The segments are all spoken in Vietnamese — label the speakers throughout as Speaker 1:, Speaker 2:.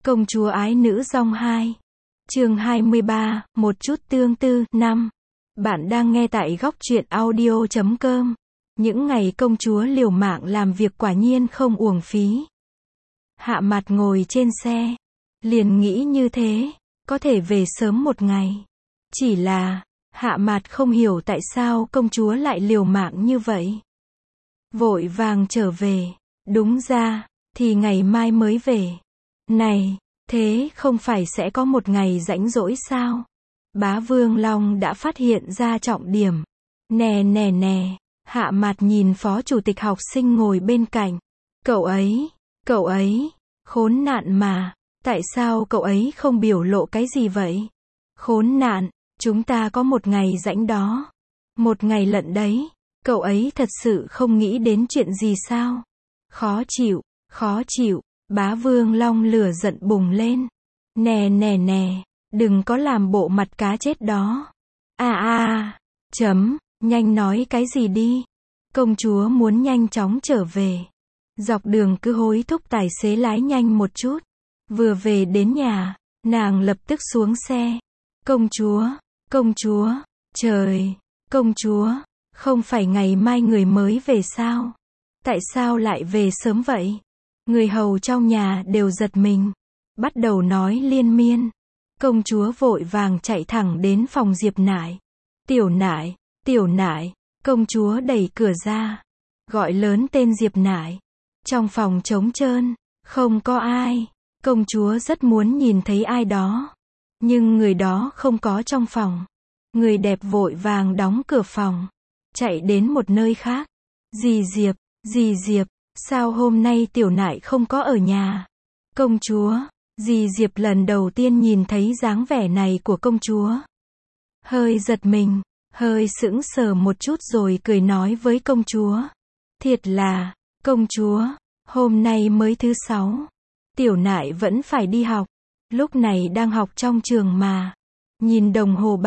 Speaker 1: Công chúa ái nữ Dong 2. Chương 23, một chút tương tư. 5. Bạn đang nghe tại góc truyện audio.com. Những ngày công chúa liều mạng làm việc quả nhiên không uổng phí. Hạ Mạt ngồi trên xe, liền nghĩ như thế, có thể về sớm một ngày. Chỉ là, Hạ Mạt không hiểu tại sao công chúa lại liều mạng như vậy. Vội vàng trở về, đúng ra, thì ngày mai mới về. Này, thế không phải sẽ có một ngày rảnh rỗi sao? Bá Vương Long đã phát hiện ra trọng điểm. Nè nè nè, Hạ Mạt nhìn phó chủ tịch học sinh ngồi bên cạnh. Cậu ấy, khốn nạn mà, tại sao cậu ấy không biểu lộ cái gì vậy? Khốn nạn, chúng ta có một ngày rảnh đó. Một ngày lận đấy, cậu ấy thật sự không nghĩ đến chuyện gì sao? Khó chịu. Bá Vương Long lửa giận bùng lên. Nè nè nè, đừng có làm bộ mặt cá chết đó. Nhanh nói cái gì đi. Công chúa muốn nhanh chóng trở về. Dọc đường cứ hối thúc tài xế lái nhanh một chút. Vừa về đến nhà, nàng lập tức xuống xe. Công chúa, trời, công chúa, không phải ngày mai người mới về sao? Tại sao lại về sớm vậy? Người hầu trong nhà đều giật mình, bắt đầu nói liên miên. Công chúa vội vàng chạy thẳng đến phòng Diệp Nải. Tiểu nải, công chúa đẩy cửa ra, gọi lớn tên Diệp Nải. Trong phòng trống trơn, không có ai. Công chúa rất muốn nhìn thấy ai đó, nhưng người đó không có trong phòng. Người đẹp vội vàng đóng cửa phòng, chạy đến một nơi khác. Dì Diệp, sao hôm nay tiểu nải không có ở nhà? Công chúa, dì Diệp lần đầu tiên nhìn thấy dáng vẻ này của công chúa. Hơi giật mình, hơi sững sờ một chút rồi cười nói với công chúa. Thiệt là, công chúa, hôm nay mới thứ 6. Tiểu nải vẫn phải đi học. Lúc này đang học trong trường mà. Nhìn đồng hồ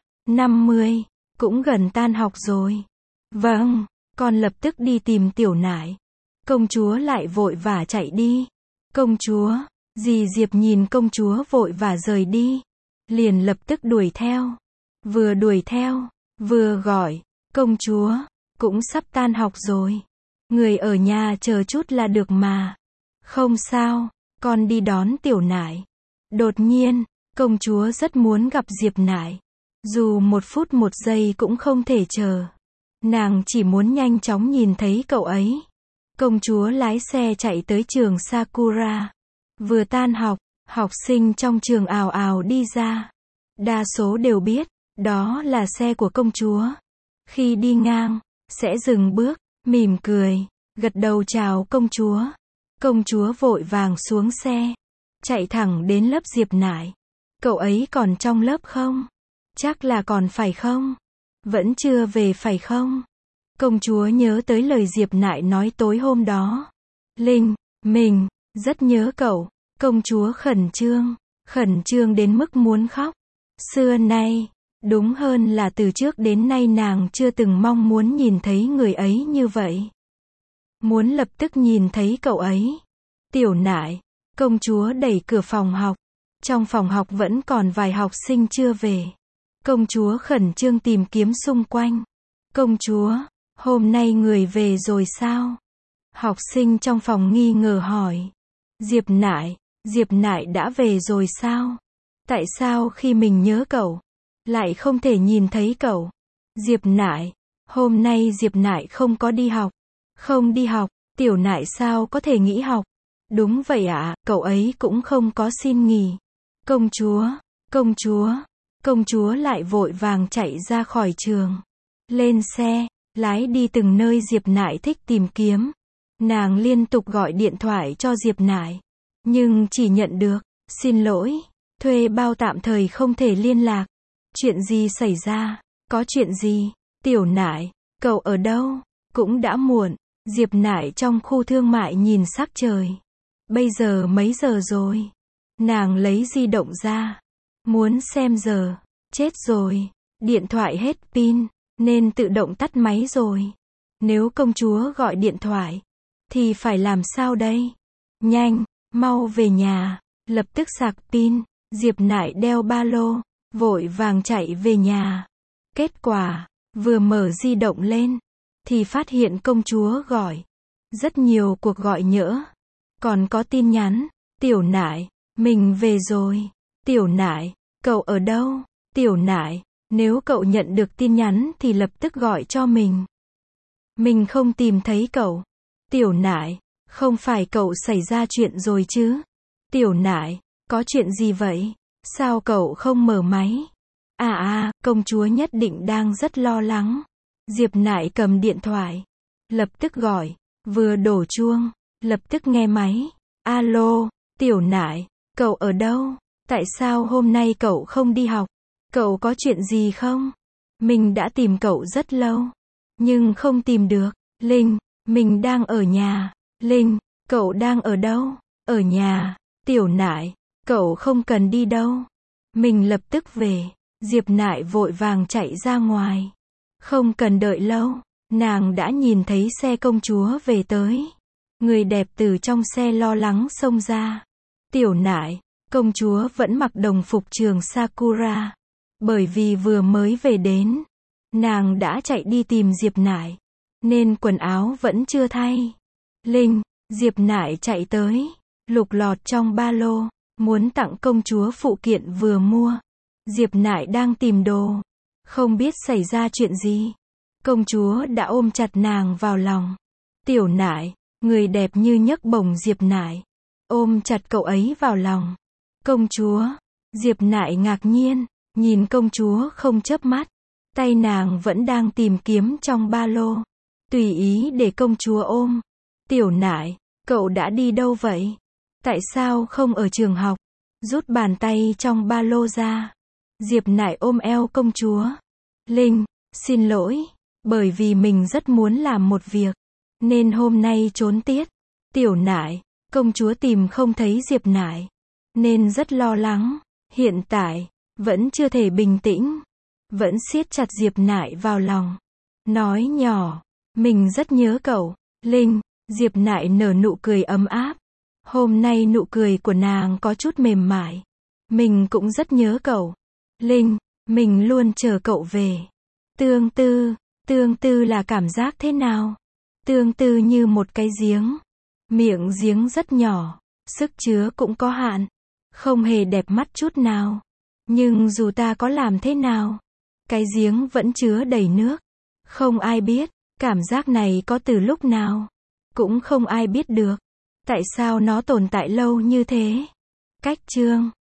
Speaker 1: 3:50, cũng gần tan học rồi. Vâng, con lập tức đi tìm tiểu nải. Công chúa lại vội vã chạy đi. Công chúa, dì Diệp nhìn công chúa vội vã rời đi, liền lập tức đuổi theo. Vừa đuổi theo, vừa gọi, công chúa, cũng sắp tan học rồi. Người ở nhà chờ chút là được mà. Không sao, con đi đón tiểu nải. Đột nhiên, công chúa rất muốn gặp Diệp Nải. Dù 1 phút 1 giây cũng không thể chờ. Nàng chỉ muốn nhanh chóng nhìn thấy cậu ấy. Công chúa lái xe chạy tới trường Sakura. Vừa tan học, học sinh trong trường ào ào đi ra. Đa số đều biết, đó là xe của công chúa. Khi đi ngang, sẽ dừng bước, mỉm cười, gật đầu chào công chúa. Công chúa vội vàng xuống xe, chạy thẳng đến lớp Diệp Nải. Cậu ấy còn trong lớp không? Chắc là còn phải không? Vẫn chưa về phải không? Công chúa nhớ tới lời Diệp Nải nói tối hôm đó. Mình rất nhớ cậu. Công chúa khẩn trương đến mức muốn khóc. Xưa nay, đúng hơn là từ trước đến nay nàng chưa từng mong muốn nhìn thấy người ấy như vậy. Muốn lập tức nhìn thấy cậu ấy. Tiểu nải, công chúa đẩy cửa phòng học. Trong phòng học vẫn còn vài học sinh chưa về. Công chúa khẩn trương tìm kiếm xung quanh. Công chúa, hôm nay người về rồi sao? Học sinh trong phòng nghi ngờ hỏi. Diệp Nải đã về rồi sao? Tại sao khi mình nhớ cậu, lại không thể nhìn thấy cậu? Diệp Nải, hôm nay Diệp Nải không có đi học. Không đi học, tiểu nải sao có thể nghỉ học? Đúng vậy ạ, cậu ấy cũng không có xin nghỉ. Công chúa lại vội vàng chạy ra khỏi trường. Lên xe, lái đi từng nơi Diệp Nải thích tìm kiếm. Nàng liên tục gọi điện thoại cho Diệp Nải, nhưng chỉ nhận được, xin lỗi, thuê bao tạm thời không thể liên lạc. Chuyện gì xảy ra? Có chuyện gì? Tiểu nải, cậu ở đâu? Cũng đã muộn. Diệp Nải trong khu thương mại nhìn sắc trời. Bây giờ mấy giờ rồi? Nàng lấy di động ra, muốn xem giờ. Chết rồi, điện thoại hết pin, nên tự động tắt máy rồi. Nếu công chúa gọi điện thoại, thì phải làm sao đây? Nhanh, mau về nhà. lập tức sạc pin, Diệp Nại đeo ba lô, vội vàng chạy về nhà. Kết quả, vừa mở di động lên, thì phát hiện công chúa gọi. Rất nhiều cuộc gọi nhỡ. Còn có tin nhắn, Tiểu Nại, mình về rồi. Tiểu Nại, cậu ở đâu? Tiểu Nại, nếu cậu nhận được tin nhắn thì lập tức gọi cho mình. Mình không tìm thấy cậu. Tiểu Nại, không phải cậu xảy ra chuyện rồi chứ? Tiểu Nại, có chuyện gì vậy? Sao cậu không mở máy? Công chúa nhất định đang rất lo lắng. Diệp Nại cầm điện thoại, lập tức gọi, vừa đổ chuông, lập tức nghe máy. Alo, Tiểu Nại, cậu ở đâu? Tại sao hôm nay cậu không đi học? Cậu có chuyện gì không? Mình đã tìm cậu rất lâu, nhưng không tìm được. Linh, mình đang ở nhà. Linh, cậu đang ở đâu? Ở nhà. Tiểu Nại, cậu không cần đi đâu. Mình lập tức về. Diệp Nại vội vàng chạy ra ngoài. Không cần đợi lâu, nàng đã nhìn thấy xe công chúa về tới. Người đẹp từ trong xe lo lắng xông ra. Tiểu Nại, công chúa vẫn mặc đồng phục trường Sakura. Bởi vì vừa mới về đến, nàng đã chạy đi tìm Diệp Nại, nên quần áo vẫn chưa thay. Linh, Diệp Nại chạy tới, lục lọt trong ba lô, muốn tặng công chúa phụ kiện vừa mua. Diệp Nại đang tìm đồ, không biết xảy ra chuyện gì. Công chúa đã ôm chặt nàng vào lòng. Tiểu Nại, người đẹp như nhấc bổng Diệp Nại, ôm chặt cậu ấy vào lòng. Công chúa, Diệp Nại ngạc nhiên, nhìn công chúa không chớp mắt. Tay nàng vẫn đang tìm kiếm trong ba lô, tùy ý để công chúa ôm. Tiểu Nại, cậu đã đi đâu vậy? Tại sao không ở trường học? Rút bàn tay trong ba lô ra. Diệp Nại ôm eo công chúa. Linh, xin lỗi, bởi vì mình rất muốn làm một việc, nên hôm nay trốn tiết. Tiểu Nại, công chúa tìm không thấy Diệp Nại, nên rất lo lắng. Hiện tại, vẫn chưa thể bình tĩnh, vẫn siết chặt Diệp Nại vào lòng. Nói nhỏ, mình rất nhớ cậu. Linh, Diệp Nại nở nụ cười ấm áp. Hôm nay nụ cười của nàng có chút mềm mại. Mình cũng rất nhớ cậu. Linh, mình luôn chờ cậu về. Tương tư là cảm giác thế nào? Tương tư như một cái giếng. Miệng giếng rất nhỏ, sức chứa cũng có hạn, không hề đẹp mắt chút nào. Nhưng dù ta có làm thế nào, cái giếng vẫn chứa đầy nước. Không ai biết, cảm giác này có từ lúc nào. Cũng không ai biết được, tại sao nó tồn tại lâu như thế. Cách chương